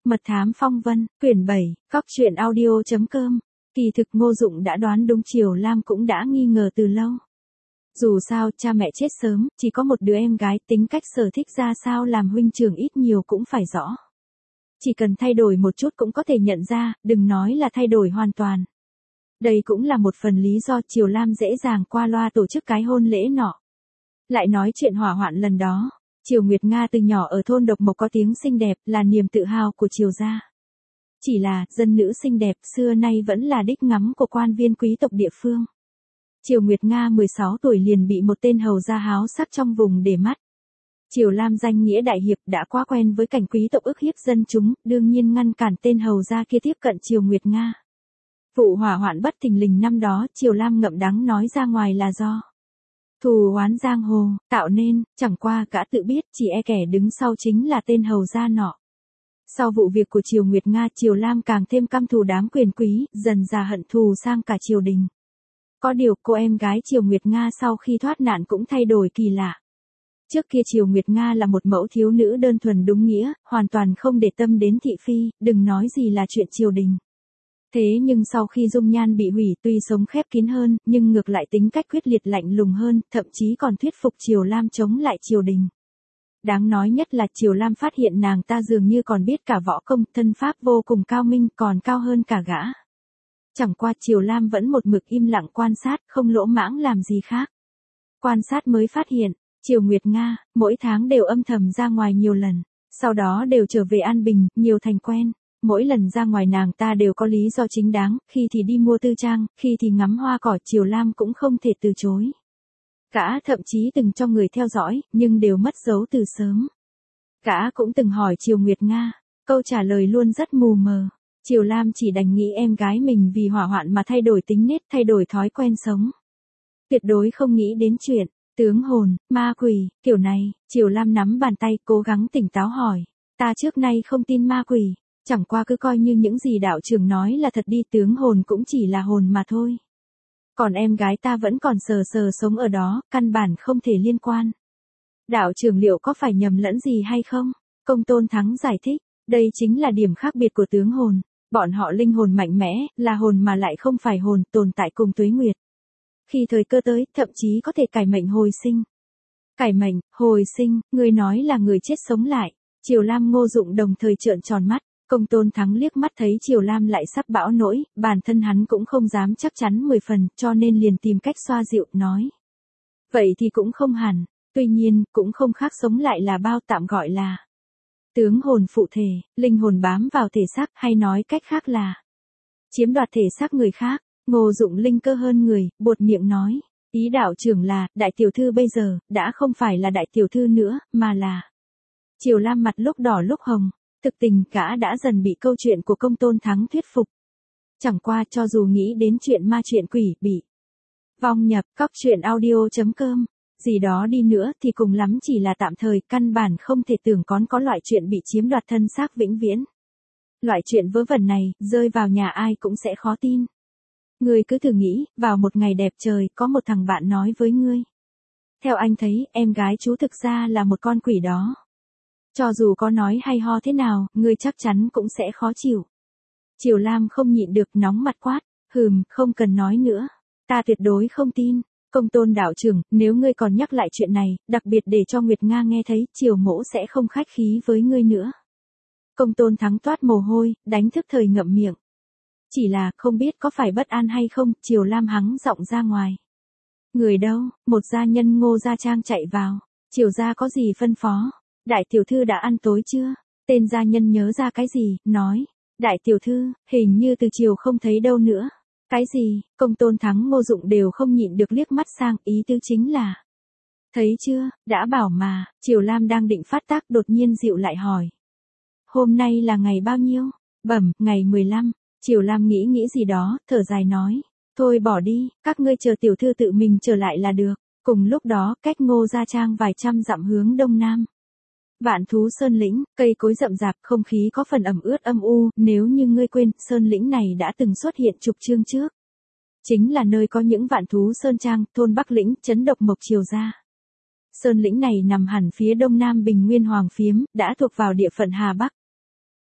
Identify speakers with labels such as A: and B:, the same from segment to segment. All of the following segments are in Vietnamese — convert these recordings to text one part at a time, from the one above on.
A: Mật thám phong vân, quyển 7, Cóc truyện audio.com. Kỳ thực Ngô Dụng đã đoán đúng, Triều Lam cũng đã nghi ngờ từ lâu. Dù sao, cha mẹ chết sớm, chỉ có một đứa em gái, tính cách sở thích ra sao làm huynh trưởng ít nhiều cũng phải rõ. Chỉ cần thay đổi một chút cũng có thể nhận ra, đừng nói là thay đổi hoàn toàn. Đây cũng là một phần lý do Triều Lam dễ dàng qua loa tổ chức cái hôn lễ nọ. Lại nói chuyện hỏa hoạn lần đó. Triều Nguyệt Nga từ nhỏ ở thôn Độc Mộc có tiếng xinh đẹp, là niềm tự hào của Triều gia. Chỉ là, dân nữ xinh đẹp xưa nay vẫn là đích ngắm của quan viên quý tộc địa phương. Triều Nguyệt Nga 16 tuổi liền bị một tên hầu gia háo sắc trong vùng để mắt. Triều Lam danh nghĩa đại hiệp đã quá quen với cảnh quý tộc ức hiếp dân chúng, đương nhiên ngăn cản tên hầu gia kia tiếp cận Triều Nguyệt Nga. Vụ hỏa hoạn bất thình lình năm đó, Triều Lam ngậm đắng nói ra ngoài là do thù oán giang hồ tạo nên, chẳng qua gã tự biết chỉ e kẻ đứng sau chính là tên hầu gia nọ. Sau vụ việc của Triều Nguyệt Nga, Triều Lam càng thêm căm thù đám quyền quý, dần dà hận thù sang cả triều đình. Có điều, cô em gái Triều Nguyệt Nga sau khi thoát nạn cũng thay đổi kỳ lạ. Trước kia Triều Nguyệt Nga là một mẫu thiếu nữ đơn thuần đúng nghĩa, hoàn toàn không để tâm đến thị phi, đừng nói gì là chuyện triều đình. Thế nhưng sau khi dung nhan bị hủy, tuy sống khép kín hơn, nhưng ngược lại tính cách quyết liệt lạnh lùng hơn, thậm chí còn thuyết phục Triều Lam chống lại triều đình. Đáng nói nhất là Triều Lam phát hiện nàng ta dường như còn biết cả võ công, thân pháp vô cùng cao minh, còn cao hơn cả gã. Chẳng qua Triều Lam vẫn một mực im lặng quan sát, không lỗ mãng làm gì khác. Quan sát mới phát hiện, Triều Nguyệt Nga, mỗi tháng đều âm thầm ra ngoài nhiều lần, sau đó đều trở về an bình, nhiều thành quen. Mỗi lần ra ngoài nàng ta đều có lý do chính đáng, khi thì đi mua tư trang, khi thì ngắm hoa cỏ, Triều Lam cũng không thể từ chối. Gã thậm chí từng cho người theo dõi, nhưng đều mất dấu từ sớm. Gã cũng từng hỏi Triều Nguyệt Nga, câu trả lời luôn rất mù mờ. Triều Lam chỉ đành nghĩ em gái mình vì hỏa hoạn mà thay đổi tính nết, thay đổi thói quen sống. Tuyệt đối không nghĩ đến chuyện tướng hồn, ma quỷ, kiểu này. Triều Lam nắm bàn tay, cố gắng tỉnh táo hỏi, ta trước nay không tin ma quỷ. Chẳng qua cứ coi như những gì đạo trưởng nói là thật đi, tướng hồn cũng chỉ là hồn mà thôi. Còn em gái ta vẫn còn sờ sờ sống ở đó, căn bản không thể liên quan. Đạo trưởng liệu có phải nhầm lẫn gì hay không? Công Tôn Thắng giải thích, đây chính là điểm khác biệt của tướng hồn. Bọn họ linh hồn mạnh mẽ, là hồn mà lại không phải hồn, tồn tại cùng tuế nguyệt. Khi thời cơ tới, thậm chí có thể cải mệnh hồi sinh. Cải mệnh, hồi sinh, người nói là người chết sống lại. Triều Lam Ngô Dụng đồng thời trợn tròn mắt. Công Tôn Thắng liếc mắt thấy Triều Lam lại sắp bão nỗi, bản thân hắn cũng không dám chắc chắn 10 phần, cho nên liền tìm cách xoa dịu, nói. Vậy thì cũng không hẳn, tuy nhiên, cũng không khác sống lại là bao, tạm gọi là tướng hồn phụ thể, linh hồn bám vào thể xác, hay nói cách khác là chiếm đoạt thể xác người khác. Ngô Dụng linh cơ hơn người, buột miệng nói, ý đạo trưởng là, đại tiểu thư bây giờ, đã không phải là đại tiểu thư nữa, mà là... Triều Lam mặt lúc đỏ lúc hồng. Thực tình gã đã dần bị câu chuyện của Công Tôn Thắng thuyết phục. Chẳng qua cho dù nghĩ đến chuyện ma chuyện quỷ bị vong nhập Cóc truyện audio.com, gì đó đi nữa thì cùng lắm chỉ là tạm thời, căn bản không thể tưởng có loại chuyện bị chiếm đoạt thân xác vĩnh viễn. Loại chuyện vớ vẩn này, rơi vào nhà ai cũng sẽ khó tin. Ngươi cứ thử nghĩ, vào một ngày đẹp trời, có một thằng bạn nói với ngươi. Theo anh thấy, em gái chú thực ra là một con quỷ đó. Cho dù có nói hay ho thế nào, ngươi chắc chắn cũng sẽ khó chịu. Triều Lam không nhịn được, nóng mặt quát, không cần nói nữa. Ta tuyệt đối không tin. Công Tôn đạo trưởng, nếu ngươi còn nhắc lại chuyện này, đặc biệt để cho Nguyệt Nga nghe thấy, Triều mỗ sẽ không khách khí với ngươi nữa. Công Tôn Thắng toát mồ hôi, đánh thức thời ngậm miệng. Chỉ là, không biết có phải bất an hay không, Triều Lam hắng giọng ra ngoài. Người đâu? Một gia nhân Ngô gia trang chạy vào. Triều gia có gì phân phó? Đại tiểu thư đã ăn tối chưa? Tên gia nhân nhớ ra cái gì, nói. Đại tiểu thư, hình như từ chiều không thấy đâu nữa. Cái gì? Công Tôn Thắng Ngô Dụng đều không nhịn được liếc mắt sang, ý tứ chính là. Thấy chưa, đã bảo mà. Triều Lam đang định phát tác, đột nhiên dịu lại hỏi. Hôm nay là ngày bao nhiêu? Bẩm, ngày 15. Triều Lam nghĩ gì đó, thở dài nói. Thôi bỏ đi, các ngươi chờ tiểu thư tự mình trở lại là được. Cùng lúc đó, cách Ngô gia trang vài trăm dặm hướng đông nam. Vạn Thú Sơn Lĩnh, cây cối rậm rạp, không khí có phần ẩm ướt âm u, nếu như ngươi quên, Sơn Lĩnh này đã từng xuất hiện chục chương trước. Chính là nơi có những Vạn Thú Sơn Trang, thôn Bắc Lĩnh, trấn Độc Mộc Triều gia. Sơn Lĩnh này nằm hẳn phía đông nam Bình Nguyên Hoàng Phiếm, đã thuộc vào địa phận Hà Bắc.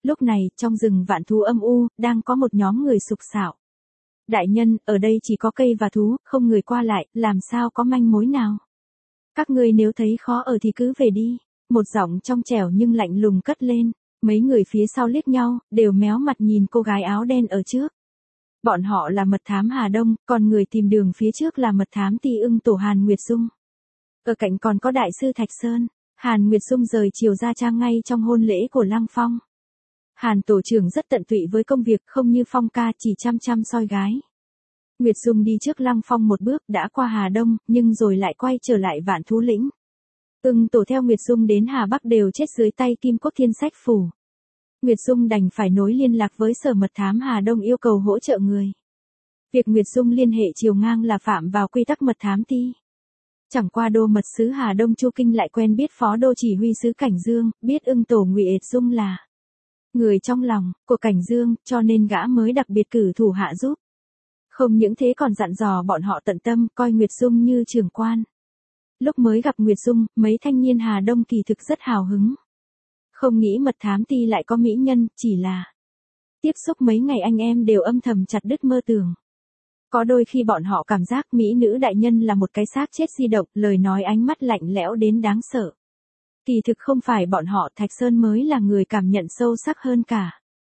A: Lúc này, trong rừng vạn thú âm u, đang có một nhóm người sục sạo. Đại nhân, ở đây chỉ có cây và thú, không người qua lại, làm sao có manh mối nào. Các ngươi nếu thấy khó ở thì cứ về đi. Một giọng trong trẻo nhưng lạnh lùng cất lên. Mấy người phía sau liếc nhau, đều méo mặt nhìn cô gái áo đen ở trước. Bọn họ là mật thám Hà Đông, còn người tìm đường phía trước là mật thám Ti Ưng Tổ Hàn Nguyệt Dung. Ở cạnh còn có đại sư Thạch Sơn. Hàn Nguyệt Dung rời chiều ra trang ngay trong hôn lễ của Lăng Phong. Hàn tổ trưởng rất tận tụy với công việc, không như Phong ca chỉ chăm chăm soi gái. Nguyệt Dung đi trước Lăng Phong một bước đã qua Hà Đông, nhưng rồi lại quay trở lại Vạn Thú Lĩnh. Ưng Tổ theo Nguyệt Dung đến Hà Bắc đều chết dưới tay Kim Cốt Thiên Sách Phủ. Nguyệt Dung đành phải nối liên lạc với sở mật thám Hà Đông yêu cầu hỗ trợ người. Việc Nguyệt Dung liên hệ chiều ngang là phạm vào quy tắc mật thám ti. Chẳng qua đô mật sứ Hà Đông Chu Kinh lại quen biết phó đô chỉ huy sứ Cảnh Dương, biết Ưng Tổ Nguyệt Dung là người trong lòng của Cảnh Dương, cho nên gã mới đặc biệt cử thủ hạ giúp. Không những thế còn dặn dò bọn họ tận tâm coi Nguyệt Dung như trưởng quan. Lúc mới gặp Nguyệt Dung, mấy thanh niên Hà Đông kỳ thực rất hào hứng. Không nghĩ mật thám ti lại có mỹ nhân, chỉ là tiếp xúc mấy ngày anh em đều âm thầm chặt đứt mơ tưởng. Có đôi khi bọn họ cảm giác mỹ nữ đại nhân là một cái xác chết di động, lời nói ánh mắt lạnh lẽo đến đáng sợ. Kỳ thực không phải bọn họ, Thạch Sơn mới là người cảm nhận sâu sắc hơn cả.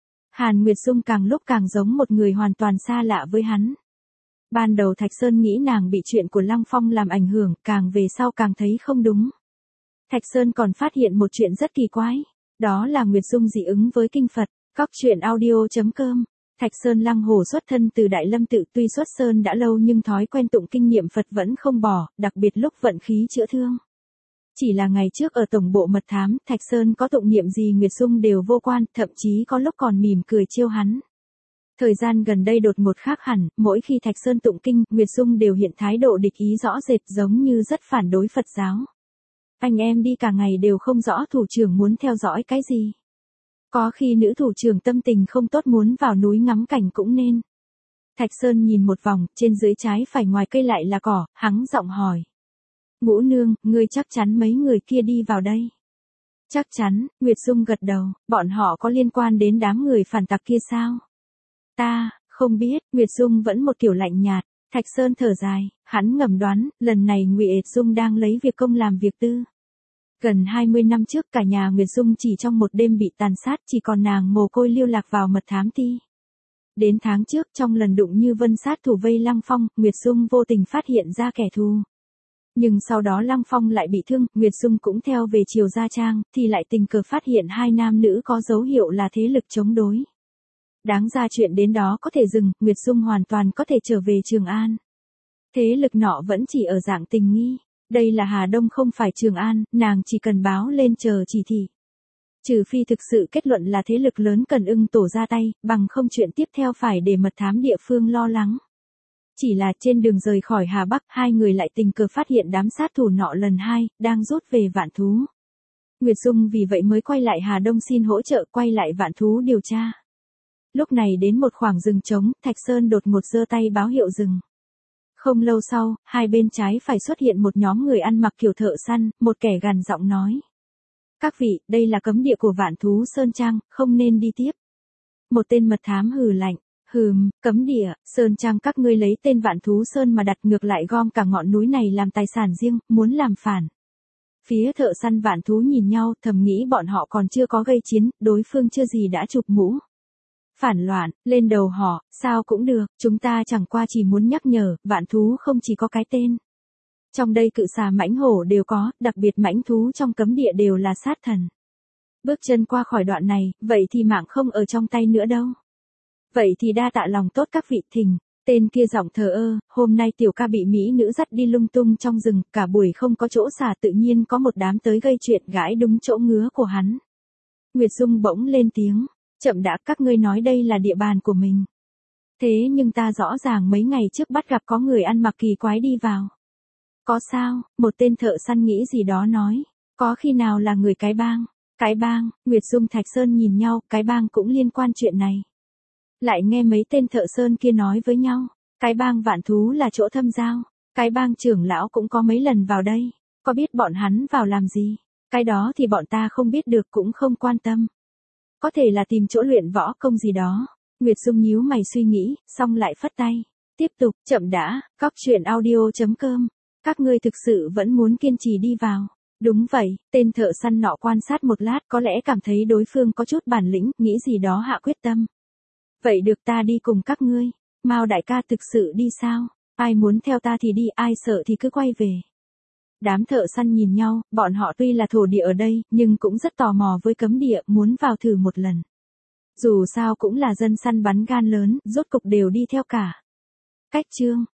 A: Hàn Nguyệt Dung càng lúc càng giống một người hoàn toàn xa lạ với hắn. Ban đầu Thạch Sơn nghĩ nàng bị chuyện của Lăng Phong làm ảnh hưởng, càng về sau càng thấy không đúng. Thạch Sơn còn phát hiện một chuyện rất kỳ quái, đó là Nguyệt Dung dị ứng với kinh Phật. Cóc truyện audio.com. Thạch Sơn Lăng Hồ xuất thân từ Đại Lâm Tự, tuy xuất sơn đã lâu nhưng thói quen tụng kinh niệm Phật vẫn không bỏ, đặc biệt lúc vận khí chữa thương. Chỉ là ngày trước ở tổng bộ mật thám, Thạch Sơn có tụng niệm gì Nguyệt Dung đều vô quan, thậm chí có lúc còn mỉm cười trêu hắn. Thời gian gần đây đột ngột khác hẳn, mỗi khi Thạch Sơn tụng kinh, Nguyệt Dung đều hiện thái độ địch ý rõ rệt, giống như rất phản đối Phật giáo. Anh em đi cả ngày đều không rõ thủ trưởng muốn theo dõi cái gì. Có khi nữ thủ trưởng tâm tình không tốt muốn vào núi ngắm cảnh cũng nên. Thạch Sơn nhìn một vòng, trên dưới trái phải ngoài cây lại là cỏ, hắng giọng hỏi. Ngũ nương, ngươi chắc chắn mấy người kia đi vào đây. Chắc chắn, Nguyệt Dung gật đầu, bọn họ có liên quan đến đám người phản tặc kia sao? Ta, không biết, Nguyệt Dung vẫn một kiểu lạnh nhạt. Thạch Sơn thở dài, hắn ngầm đoán, lần này Nguyệt Dung đang lấy việc công làm việc tư. Gần 20 năm trước cả nhà Nguyệt Dung chỉ trong một đêm bị tàn sát, chỉ còn nàng mồ côi lưu lạc vào mật thám ti. Đến tháng trước trong lần đụng như vân sát thủ vây Lăng Phong, Nguyệt Dung vô tình phát hiện ra kẻ thù. Nhưng sau đó Lăng Phong lại bị thương, Nguyệt Dung cũng theo về Triều Gia Trang, thì lại tình cờ phát hiện hai nam nữ có dấu hiệu là thế lực chống đối. Đáng ra chuyện đến đó có thể dừng, Nguyệt Dung hoàn toàn có thể trở về Trường An. Thế lực nọ vẫn chỉ ở dạng tình nghi. Đây là Hà Đông không phải Trường An, nàng chỉ cần báo lên chờ chỉ thị. Trừ phi thực sự kết luận là thế lực lớn cần Ưng Tổ ra tay, bằng không chuyện tiếp theo phải để mật thám địa phương lo lắng. Chỉ là trên đường rời khỏi Hà Bắc, hai người lại tình cờ phát hiện đám sát thủ nọ lần hai, đang rút về Vạn Thú. Nguyệt Dung vì vậy mới quay lại Hà Đông xin hỗ trợ, quay lại Vạn Thú điều tra. Lúc này đến một khoảng rừng trống, Thạch Sơn đột ngột giơ tay báo hiệu dừng. Không lâu sau, hai bên trái phải xuất hiện một nhóm người ăn mặc kiểu thợ săn, một kẻ gằn giọng nói. Các vị, đây là cấm địa của Vạn Thú Sơn Trang, không nên đi tiếp. Một tên mật thám hừ lạnh. Cấm địa, Sơn Trang các ngươi lấy tên Vạn Thú Sơn mà đặt ngược lại gom cả ngọn núi này làm tài sản riêng, muốn làm phản. Phía thợ săn Vạn Thú nhìn nhau, thầm nghĩ bọn họ còn chưa có gây chiến, đối phương chưa gì đã chụp mũ. Phản loạn, lên đầu họ, sao cũng được, chúng ta chẳng qua chỉ muốn nhắc nhở, Vạn Thú không chỉ có cái tên. Trong đây cự xà mãnh hổ đều có, đặc biệt mãnh thú trong cấm địa đều là sát thần. Bước chân qua khỏi đoạn này, vậy thì mạng không ở trong tay nữa đâu. Vậy thì đa tạ lòng tốt các vị thình. Tên kia giọng thờ ơ, hôm nay tiểu ca bị mỹ nữ dắt đi lung tung trong rừng, cả buổi không có chỗ xả, tự nhiên có một đám tới gây chuyện gãi đúng chỗ ngứa của hắn. Nguyệt Dung bỗng lên tiếng. Chậm đã, các ngươi nói đây là địa bàn của mình. Thế nhưng ta rõ ràng mấy ngày trước bắt gặp có người ăn mặc kỳ quái đi vào. Có sao, một tên thợ săn nghĩ gì đó nói. Có khi nào là người cái bang? Cái bang, Nguyệt Dung Thạch Sơn nhìn nhau, cái bang cũng liên quan chuyện này. Lại nghe mấy tên thợ sơn kia nói với nhau. Cái bang Vạn Thú là chỗ thâm giao. Cái bang trưởng lão cũng có mấy lần vào đây. Có biết bọn hắn vào làm gì? Cái đó thì bọn ta không biết được cũng không quan tâm. Có thể là tìm chỗ luyện võ công gì đó. Nguyệt Dung nhíu mày suy nghĩ, xong lại phất tay. Tiếp tục, chậm đã, cóc truyện audio.com. Các ngươi thực sự vẫn muốn kiên trì đi vào. Đúng vậy, tên thợ săn nọ quan sát một lát có lẽ cảm thấy đối phương có chút bản lĩnh, nghĩ gì đó hạ quyết tâm. Vậy được ta đi cùng các ngươi. Mao đại ca thực sự đi sao? Ai muốn theo ta thì đi, ai sợ thì cứ quay về. Đám thợ săn nhìn nhau, bọn họ tuy là thổ địa ở đây, nhưng cũng rất tò mò với cấm địa, muốn vào thử một lần. Dù sao cũng là dân săn bắn gan lớn, rốt cục đều đi theo cả. Cách chương